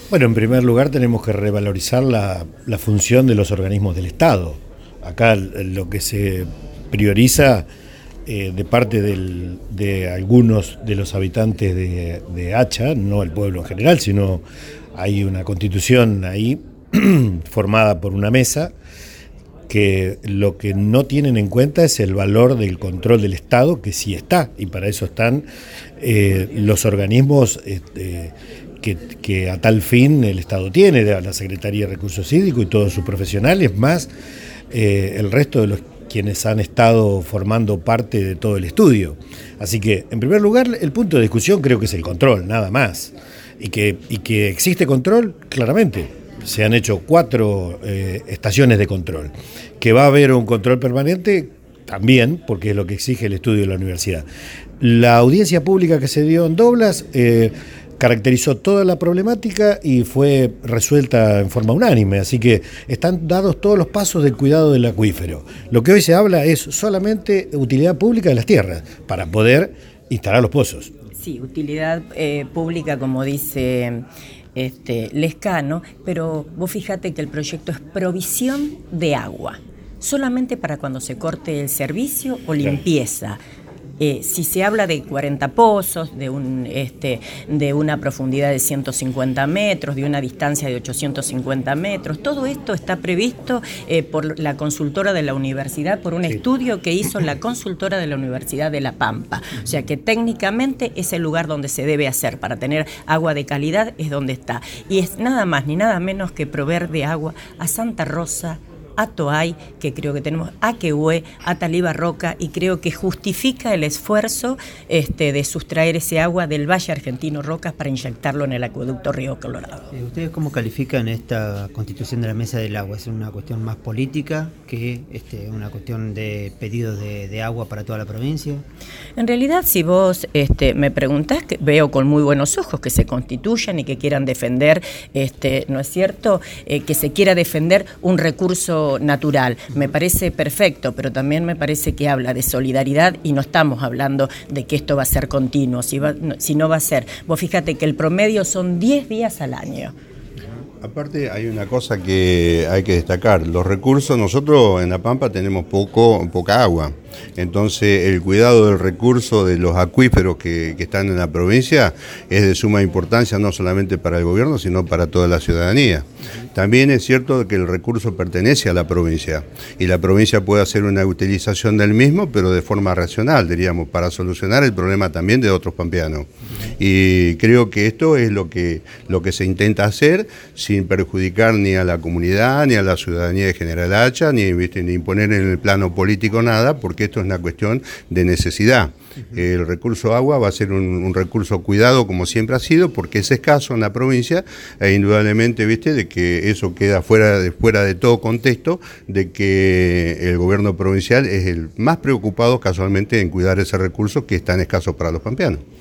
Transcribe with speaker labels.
Speaker 1: Bueno, en primer lugar tenemos que revalorizar la función de los organismos del Estado. Acá lo que se prioriza de parte de algunos de los habitantes de Hacha, no el pueblo en general, sino hay una constitución ahí formada por una mesa que lo que no tienen en cuenta es el valor del control del Estado, que sí está, y para eso están los organismos que a tal fin el Estado tiene, la Secretaría de Recursos Hídricos y todos sus profesionales, más el resto de los quienes han estado formando parte de todo el estudio. Así que, en primer lugar, el punto de discusión creo que es el control, nada más. Y que existe control, claramente. Se han hecho 4 estaciones de control. Que va a haber un control permanente, también, porque es lo que exige el estudio de la universidad. La audiencia pública que se dio en Doblas caracterizó toda la problemática y fue resuelta en forma unánime, así que están dados todos los pasos del cuidado del acuífero. Lo que hoy se habla es solamente utilidad pública de las tierras, para poder instalar los pozos.
Speaker 2: Sí, utilidad pública, como dice Lescano, pero vos fíjate que el proyecto es provisión de agua, solamente para cuando se corte el servicio o limpieza. Si se habla de 40 pozos, de una profundidad de 150 metros, de una distancia de 850 metros, todo esto está previsto por la consultora de la universidad, por un estudio que hizo la consultora de la Universidad de La Pampa. O sea que técnicamente es el lugar donde se debe hacer. Para tener agua de calidad es donde está. Y es nada más ni nada menos que proveer de agua a Santa Rosa, a Toay, que creo que tenemos, a Quehue, a Taliba Roca, y creo que justifica el esfuerzo de sustraer ese agua del Valle Argentino Rocas para inyectarlo en el acueducto Río Colorado.
Speaker 3: ¿Ustedes cómo califican esta constitución de la Mesa del Agua? ¿Es una cuestión más política que una cuestión de pedidos de agua para toda la provincia?
Speaker 2: En realidad, si vos me preguntás, que veo con muy buenos ojos que se constituyan y que quieran defender, ¿no es cierto?, que se quiera defender un recurso natural. Me parece perfecto, pero también me parece que habla de solidaridad y no estamos hablando de que esto va a ser continuo, si no va a ser. Vos fíjate que el promedio son 10 días al año.
Speaker 4: Aparte hay una cosa que hay que destacar, los recursos, nosotros en La Pampa tenemos poca agua, entonces el cuidado del recurso de los acuíferos que están en la provincia es de suma importancia no solamente para el gobierno sino para toda la ciudadanía. También es cierto que el recurso pertenece a la provincia y la provincia puede hacer una utilización del mismo pero de forma racional, diríamos, para solucionar el problema también de otros pampeanos. Y creo que esto es lo que se intenta hacer sin perjudicar ni a la comunidad, ni a la ciudadanía de General Hacha, ni imponer en el plano político nada, porque esto es una cuestión de necesidad. El recurso agua va a ser un recurso cuidado como siempre ha sido, porque es escaso en la provincia, e indudablemente, de que eso queda fuera de todo contexto, de que el gobierno provincial es el más preocupado casualmente en cuidar ese recurso que es tan escaso para los pampeanos.